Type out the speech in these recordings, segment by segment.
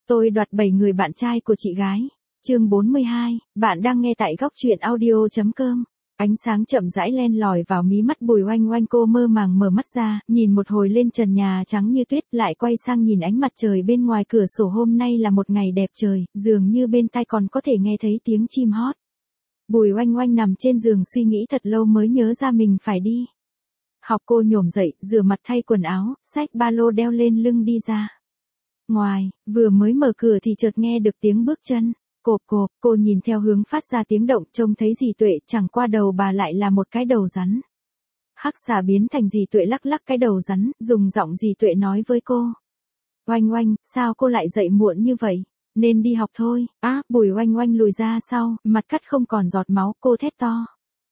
Tôi đoạt 7 người bạn trai của chị gái. Chương 42, bạn đang nghe tại góc truyện audio.com. Ánh sáng chậm rãi len lỏi vào mí mắt Bùi Oanh Oanh, cô mơ màng mở mắt ra, nhìn một hồi lên trần nhà trắng như tuyết, lại quay sang nhìn ánh mặt trời bên ngoài cửa sổ. Hôm nay là một ngày đẹp trời, dường như bên tai còn có thể nghe thấy tiếng chim hót. Bùi Oanh Oanh nằm trên giường suy nghĩ thật lâu mới nhớ ra mình phải đi học. Cô nhổm dậy, rửa mặt thay quần áo, xách ba lô đeo lên lưng đi ra. Ngoài, vừa mới mở cửa thì chợt nghe được tiếng bước chân. Cộp cộp, cô nhìn theo hướng phát ra tiếng động, trông thấy dì Tuệ, chẳng qua đầu bà lại là một cái đầu rắn. Hắc xà biến thành dì Tuệ lắc lắc cái đầu rắn, dùng giọng dì Tuệ nói với cô. Oanh Oanh, sao cô lại dậy muộn như vậy? Nên đi học thôi. Bùi Oanh Oanh lùi ra sau, mặt cắt không còn giọt máu, cô thét to.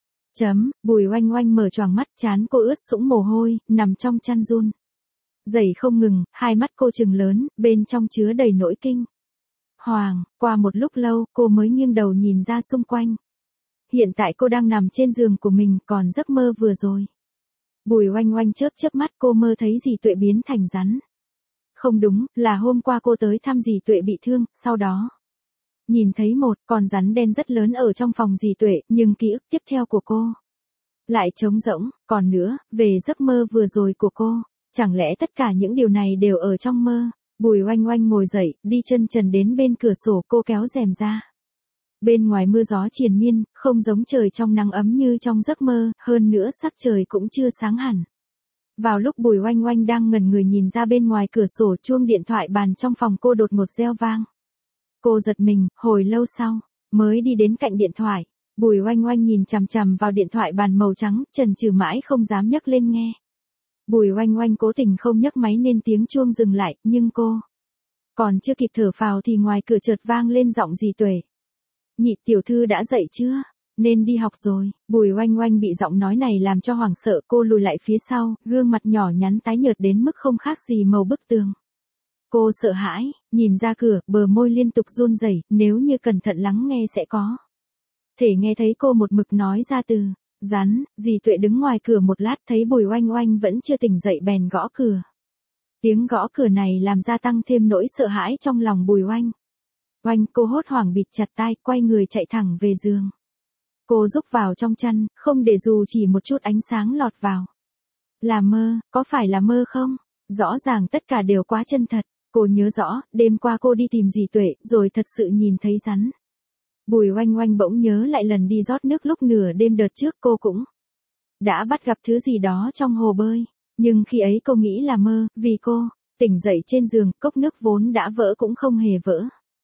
Bùi Oanh Oanh mở choàng mắt, trán cô ướt sũng mồ hôi, nằm trong chăn run rẩy không ngừng, hai mắt cô trừng lớn, bên trong chứa đầy nỗi kinh hoàng. Qua một lúc lâu, cô mới nghiêng đầu nhìn ra xung quanh. Hiện tại cô đang nằm trên giường của mình, còn giấc mơ vừa rồi. Bùi Oanh Oanh chớp chớp mắt, cô mơ thấy dì Tuệ biến thành rắn. Không đúng, là hôm qua cô tới thăm dì Tuệ bị thương, sau đó nhìn thấy một con rắn đen rất lớn ở trong phòng dì Tuệ, nhưng ký ức tiếp theo của cô lại trống rỗng. Còn nữa, về giấc mơ vừa rồi của cô, chẳng lẽ tất cả những điều này đều ở trong mơ? Bùi Oanh Oanh ngồi dậy, đi chân trần đến bên cửa sổ, cô kéo rèm ra. Bên ngoài mưa gió triền miên, không giống trời trong nắng ấm như trong giấc mơ, hơn nữa sắc trời cũng chưa sáng hẳn. Vào lúc Bùi Oanh Oanh đang ngẩn người nhìn ra bên ngoài cửa sổ, chuông điện thoại bàn trong phòng cô đột ngột reo vang. Cô giật mình, hồi lâu sau mới đi đến cạnh điện thoại. Bùi Oanh Oanh nhìn chằm chằm vào điện thoại bàn màu trắng, chần chừ mãi không dám nhấc lên nghe. Bùi Oanh Oanh cố tình không nhấc máy nên tiếng chuông dừng lại, nhưng cô còn chưa kịp thở phào thì ngoài cửa chợt vang lên giọng dì Tuệ. Nhị tiểu thư đã dậy chưa? Nên đi học rồi. Bùi Oanh Oanh bị giọng nói này làm cho hoảng sợ, cô lùi lại phía sau, gương mặt nhỏ nhắn tái nhợt đến mức không khác gì màu bức tường. Cô sợ hãi, nhìn ra cửa, bờ môi liên tục run rẩy, nếu như cẩn thận lắng nghe sẽ có thể nghe thấy cô một mực nói ra từ rắn. Dì Tuệ đứng ngoài cửa một lát, thấy Bùi Oanh Oanh vẫn chưa tỉnh dậy bèn gõ cửa. Tiếng gõ cửa này làm gia tăng thêm nỗi sợ hãi trong lòng Bùi Oanh Oanh. Cô hốt hoảng bịt chặt tai, quay người chạy thẳng về giường. Cô rúc vào trong chăn, không để dù chỉ một chút ánh sáng lọt vào. Là mơ, có phải là mơ không? Rõ ràng tất cả đều quá chân thật. Cô nhớ rõ, đêm qua cô đi tìm dì Tuệ, rồi thật sự nhìn thấy rắn. Bùi Oanh Oanh bỗng nhớ lại lần đi rót nước lúc nửa đêm đợt trước, cô cũng đã bắt gặp thứ gì đó trong hồ bơi. Nhưng khi ấy cô nghĩ là mơ, vì cô tỉnh dậy trên giường, cốc nước vốn đã vỡ cũng không hề vỡ.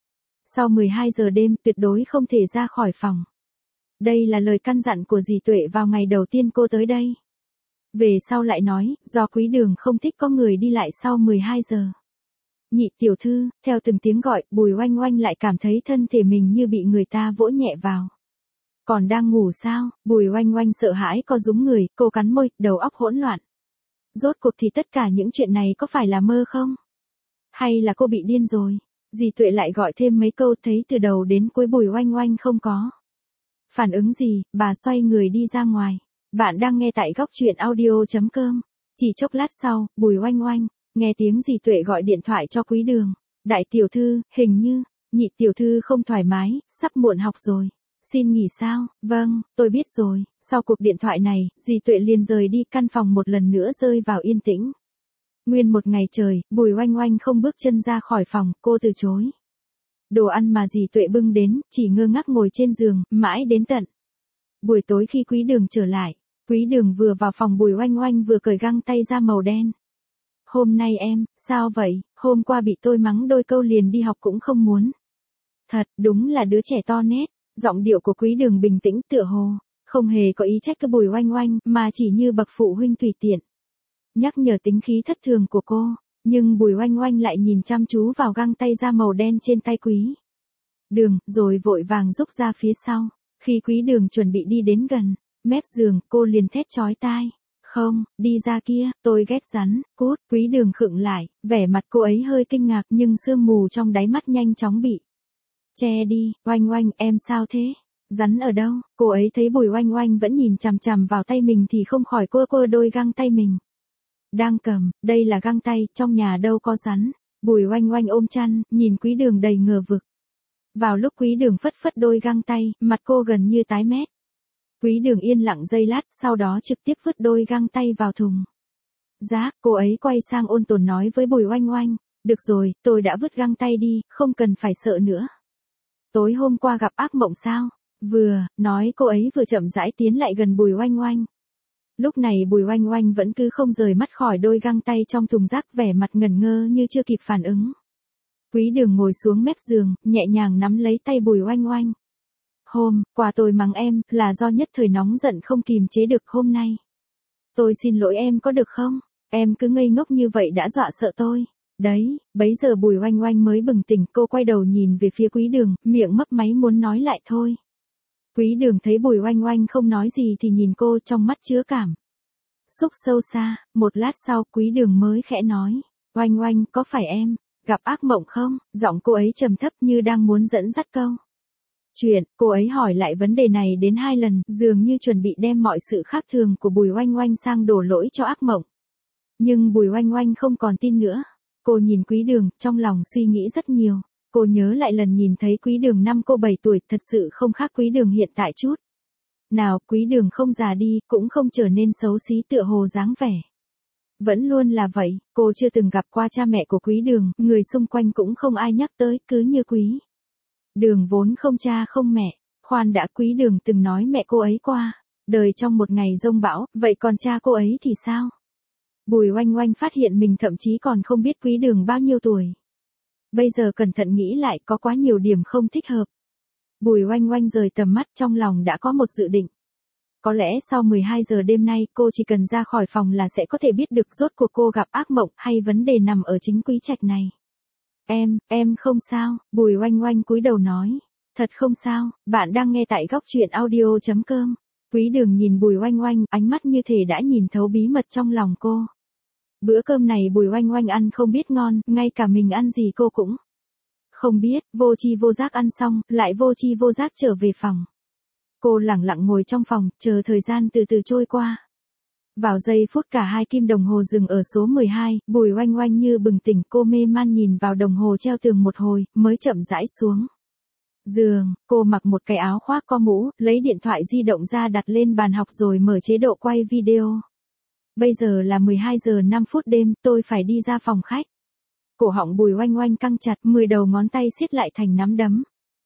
Sau 12 giờ đêm, tuyệt đối không thể ra khỏi phòng. Đây là lời căn dặn của dì Tuệ vào ngày đầu tiên cô tới đây. Về sau lại nói, do Quý Đường không thích có người đi lại sau 12 giờ. Nhị tiểu thư, theo từng tiếng gọi, Bùi Oanh Oanh lại cảm thấy thân thể mình như bị người ta vỗ nhẹ vào. Còn đang ngủ sao? Bùi Oanh Oanh sợ hãi co rúm người, cô cắn môi, đầu óc hỗn loạn. Rốt cuộc thì tất cả những chuyện này có phải là mơ không? Hay là cô bị điên rồi? Dì Tuệ lại gọi thêm mấy câu, thấy từ đầu đến cuối Bùi Oanh Oanh không có phản ứng gì, bà xoay người đi ra ngoài. Bạn đang nghe tại góc truyện audio.com. Chỉ chốc lát sau, Bùi Oanh Oanh nghe tiếng dì Tuệ gọi điện thoại cho Quý Đường. Đại tiểu thư, hình như nhị tiểu thư không thoải mái, sắp muộn học rồi. Xin nghỉ sao? Vâng, tôi biết rồi. Sau cuộc điện thoại này, dì Tuệ liền rời đi, căn phòng một lần nữa rơi vào yên tĩnh. Nguyên một ngày trời, Bùi Oanh Oanh không bước chân ra khỏi phòng, cô từ chối đồ ăn mà dì Tuệ bưng đến, chỉ ngơ ngác ngồi trên giường, mãi đến tận buổi tối khi Quý Đường trở lại. Quý Đường vừa vào phòng, Bùi Oanh Oanh vừa cởi găng tay da màu đen. Hôm nay em, sao vậy? Hôm qua bị tôi mắng đôi câu liền đi học cũng không muốn. Thật, đúng là đứa trẻ to nét. Giọng điệu của Quý Đường bình tĩnh, tựa hồ không hề có ý trách cái Bùi Oanh Oanh, mà chỉ như bậc phụ huynh tùy tiện nhắc nhở tính khí thất thường của cô. Nhưng Bùi Oanh Oanh lại nhìn chăm chú vào găng tay da màu đen trên tay Quý Đường, rồi vội vàng rúc ra phía sau. Khi Quý Đường chuẩn bị đi đến gần mép giường, cô liền thét chói tai. Không, đi ra kia, tôi ghét rắn, cút. Quý Đường khựng lại, vẻ mặt cô ấy hơi kinh ngạc, nhưng sương mù trong đáy mắt nhanh chóng bị che đi. Oanh Oanh, em sao thế? Rắn ở đâu? Cô ấy thấy Bùi Oanh Oanh vẫn nhìn chằm chằm vào tay mình thì không khỏi cua đôi găng tay mình đang cầm. Đây là găng tay, trong nhà đâu có rắn. Bùi Oanh Oanh ôm chăn, nhìn Quý Đường đầy ngờ vực. Vào lúc Quý Đường phất phất đôi găng tay, mặt cô gần như tái mét. Quý Đường yên lặng giây lát, sau đó trực tiếp vứt đôi găng tay vào thùng. Giá, cô ấy quay sang ôn tồn nói với Bùi Oanh Oanh, được rồi, tôi đã vứt găng tay đi, không cần phải sợ nữa. Tối hôm qua gặp ác mộng sao? Vừa, nói cô ấy vừa chậm rãi tiến lại gần Bùi Oanh Oanh. Lúc này Bùi Oanh Oanh vẫn cứ không rời mắt khỏi đôi găng tay trong thùng rác, vẻ mặt ngẩn ngơ như chưa kịp phản ứng. Quý Đường ngồi xuống mép giường, nhẹ nhàng nắm lấy tay Bùi Oanh Oanh. Hôm qua tôi mắng em, là do nhất thời nóng giận không kìm chế được hôm nay. Tôi xin lỗi em có được không? Em cứ ngây ngốc như vậy đã dọa sợ tôi. Đấy, bấy giờ Bùi Oanh Oanh mới bừng tỉnh, cô quay đầu nhìn về phía Quý Đường, miệng mấp máy muốn nói lại thôi. Quý Đường thấy Bùi Oanh Oanh không nói gì thì nhìn cô, trong mắt chứa cảm xúc sâu xa. Một lát sau Quý Đường mới khẽ nói, Oanh Oanh, có phải em gặp ác mộng không? Giọng cô ấy trầm thấp như đang muốn dẫn dắt câu chuyện. Cô ấy hỏi lại vấn đề này đến 2 lần, dường như chuẩn bị đem mọi sự khác thường của Bùi Oanh Oanh sang đổ lỗi cho ác mộng. Nhưng Bùi Oanh Oanh không còn tin nữa. Cô nhìn Quý Đường, trong lòng suy nghĩ rất nhiều. Cô nhớ lại lần nhìn thấy Quý Đường năm cô 7 tuổi, thật sự không khác Quý Đường hiện tại chút nào. Quý Đường không già đi, cũng không trở nên xấu xí tựa hồ dáng vẻ vẫn luôn là vậy. Cô chưa từng gặp qua cha mẹ của Quý Đường, người xung quanh cũng không ai nhắc tới, cứ như Quý Đường vốn không cha không mẹ. Khoan đã, Quý Đường từng nói mẹ cô ấy qua đời trong một ngày giông bão, vậy còn cha cô ấy thì sao? Bùi Oanh Oanh phát hiện mình thậm chí còn không biết Quý Đường bao nhiêu tuổi. Bây giờ cẩn thận nghĩ lại, có quá nhiều điểm không thích hợp. Bùi Oanh Oanh rời tầm mắt, trong lòng đã có một dự định. Có lẽ sau 12 giờ đêm nay, cô chỉ cần ra khỏi phòng là sẽ có thể biết được rốt cuộc cô gặp ác mộng, hay vấn đề nằm ở chính Quý Trạch này. Em không sao, Bùi Oanh Oanh cúi đầu nói. Thật không sao, bạn đang nghe tại góc truyện audio.com. Quý Đường nhìn Bùi Oanh Oanh, ánh mắt như thể đã nhìn thấu bí mật trong lòng cô. Bữa cơm này Bùi Oanh Oanh ăn không biết ngon, ngay cả mình ăn gì cô cũng không biết. Vô tri vô giác ăn xong, lại vô tri vô giác trở về phòng. Cô lẳng lặng ngồi trong phòng, chờ thời gian từ từ trôi qua. Vào giây phút cả hai kim đồng hồ dừng ở số 12, Bùi Oanh Oanh như bừng tỉnh, cô mê man nhìn vào đồng hồ treo tường một hồi, mới chậm rãi xuống giường. Cô mặc một cái áo khoác có mũ, lấy điện thoại di động ra đặt lên bàn học rồi mở chế độ quay video. Bây giờ là 12 giờ 5 phút đêm, tôi phải đi ra phòng khách. Cổ họng Bùi Oanh Oanh căng chặt, 10 đầu ngón tay siết lại thành nắm đấm.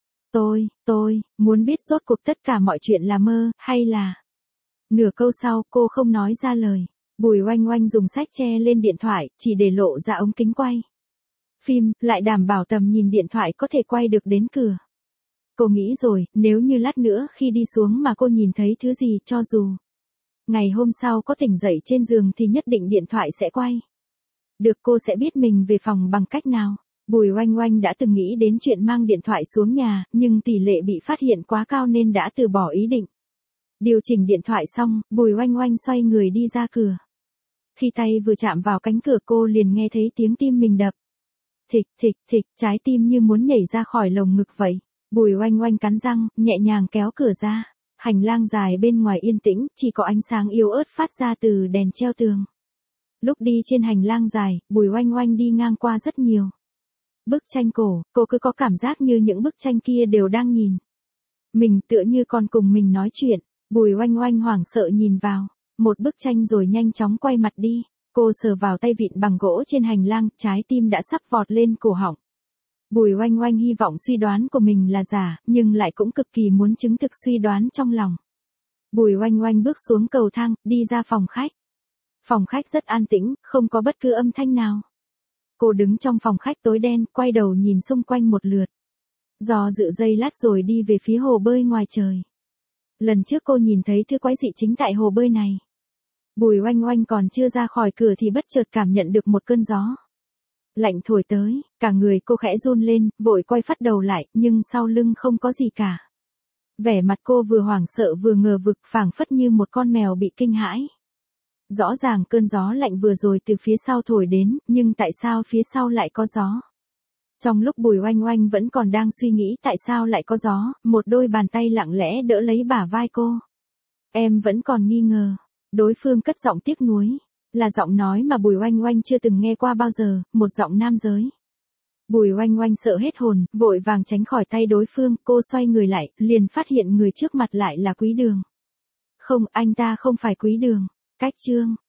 Tôi muốn biết rốt cuộc tất cả mọi chuyện là mơ, hay là... Nửa câu sau, cô không nói ra lời. Bùi Oanh Oanh dùng sách che lên điện thoại, chỉ để lộ ra ống kính quay phim, lại đảm bảo tầm nhìn điện thoại có thể quay được đến cửa. Cô nghĩ rồi, nếu như lát nữa khi đi xuống mà cô nhìn thấy thứ gì, cho dù ngày hôm sau có tỉnh dậy trên giường thì nhất định điện thoại sẽ quay được, cô sẽ biết mình về phòng bằng cách nào. Bùi Oanh Oanh đã từng nghĩ đến chuyện mang điện thoại xuống nhà, nhưng tỷ lệ bị phát hiện quá cao nên đã từ bỏ ý định. Điều chỉnh điện thoại xong, Bùi Oanh Oanh xoay người đi ra cửa. Khi tay vừa chạm vào cánh cửa cô liền nghe thấy tiếng tim mình đập. Thịch thịch thịch, trái tim như muốn nhảy ra khỏi lồng ngực vậy. Bùi Oanh Oanh cắn răng, nhẹ nhàng kéo cửa ra. Hành lang dài bên ngoài yên tĩnh, chỉ có ánh sáng yếu ớt phát ra từ đèn treo tường. Lúc đi trên hành lang dài, Bùi Oanh Oanh đi ngang qua rất nhiều bức tranh cổ, cô cứ có cảm giác như những bức tranh kia đều đang nhìn mình, tựa như còn cùng mình nói chuyện. Bùi Oanh Oanh hoảng sợ nhìn vào một bức tranh rồi nhanh chóng quay mặt đi. Cô sờ vào tay vịn bằng gỗ trên hành lang, trái tim đã sắp vọt lên cổ họng. Bùi Oanh Oanh hy vọng suy đoán của mình là giả, nhưng lại cũng cực kỳ muốn chứng thực suy đoán trong lòng. Bùi Oanh Oanh bước xuống cầu thang, đi ra phòng khách. Phòng khách rất an tĩnh, không có bất cứ âm thanh nào. Cô đứng trong phòng khách tối đen, quay đầu nhìn xung quanh một lượt. Do dự giây lát rồi đi về phía hồ bơi ngoài trời. Lần trước cô nhìn thấy thứ quái dị chính tại hồ bơi này. Bùi Oanh Oanh còn chưa ra khỏi cửa thì bất chợt cảm nhận được một cơn gió lạnh thổi tới, cả người cô khẽ run lên, vội quay phát đầu lại, nhưng sau lưng không có gì cả. Vẻ mặt cô vừa hoảng sợ vừa ngờ vực, phảng phất như một con mèo bị kinh hãi. Rõ ràng cơn gió lạnh vừa rồi từ phía sau thổi đến, nhưng tại sao phía sau lại có gió? Trong lúc Bùi Oanh Oanh vẫn còn đang suy nghĩ tại sao lại có gió, một đôi bàn tay lặng lẽ đỡ lấy bả vai cô. Em vẫn còn nghi ngờ. Đối phương cất giọng tiếc nuối. Là giọng nói mà Bùi Oanh Oanh chưa từng nghe qua bao giờ, một giọng nam giới. Bùi Oanh Oanh sợ hết hồn, vội vàng tránh khỏi tay đối phương, cô xoay người lại, liền phát hiện người trước mặt lại là Quý Đường. Không, anh ta không phải Quý Đường. Cách Trương